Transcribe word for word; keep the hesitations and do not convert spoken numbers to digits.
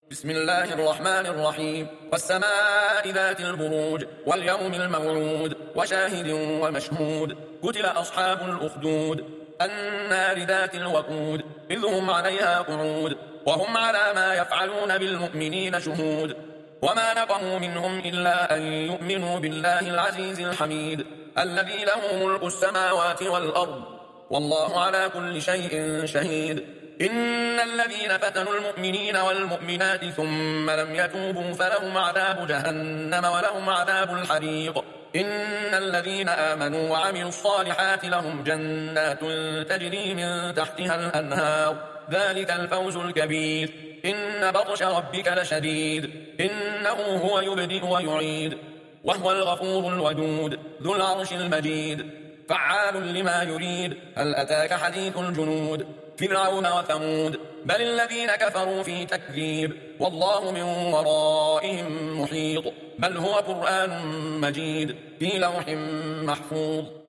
بسم الله الرحمن الرحيم والسماء ذات البروج واليوم الموعود وشاهد ومشهود قتل أصحاب الأخدود النار ذات الوقود إذ هم عليها قعود وهم على ما يفعلون بالمؤمنين شهود وما نقموا منهم إلا أن يؤمنوا بالله العزيز الحميد الذي له ملك السماوات والأرض والله على كل شيء شهيد إن الذين فتنوا المؤمنين والمؤمنات ثم لم يتوبوا فلهم عذاب جهنم ولهم عذاب الحريق إن الذين آمنوا وعملوا الصالحات لهم جنات تجري من تحتها الأنهار ذلك الفوز الكبير إن بطش ربك لشديد إنه هو يبدئ ويعيد وهو الغفور الودود ذو العرش المجيد فعال لما يريد هل أتاك حديث الجنود فرعون وثمود بل الذين كفروا في تكذيب والله من ورائهم محيط بل هو قرآن مجيد في لوح محفوظ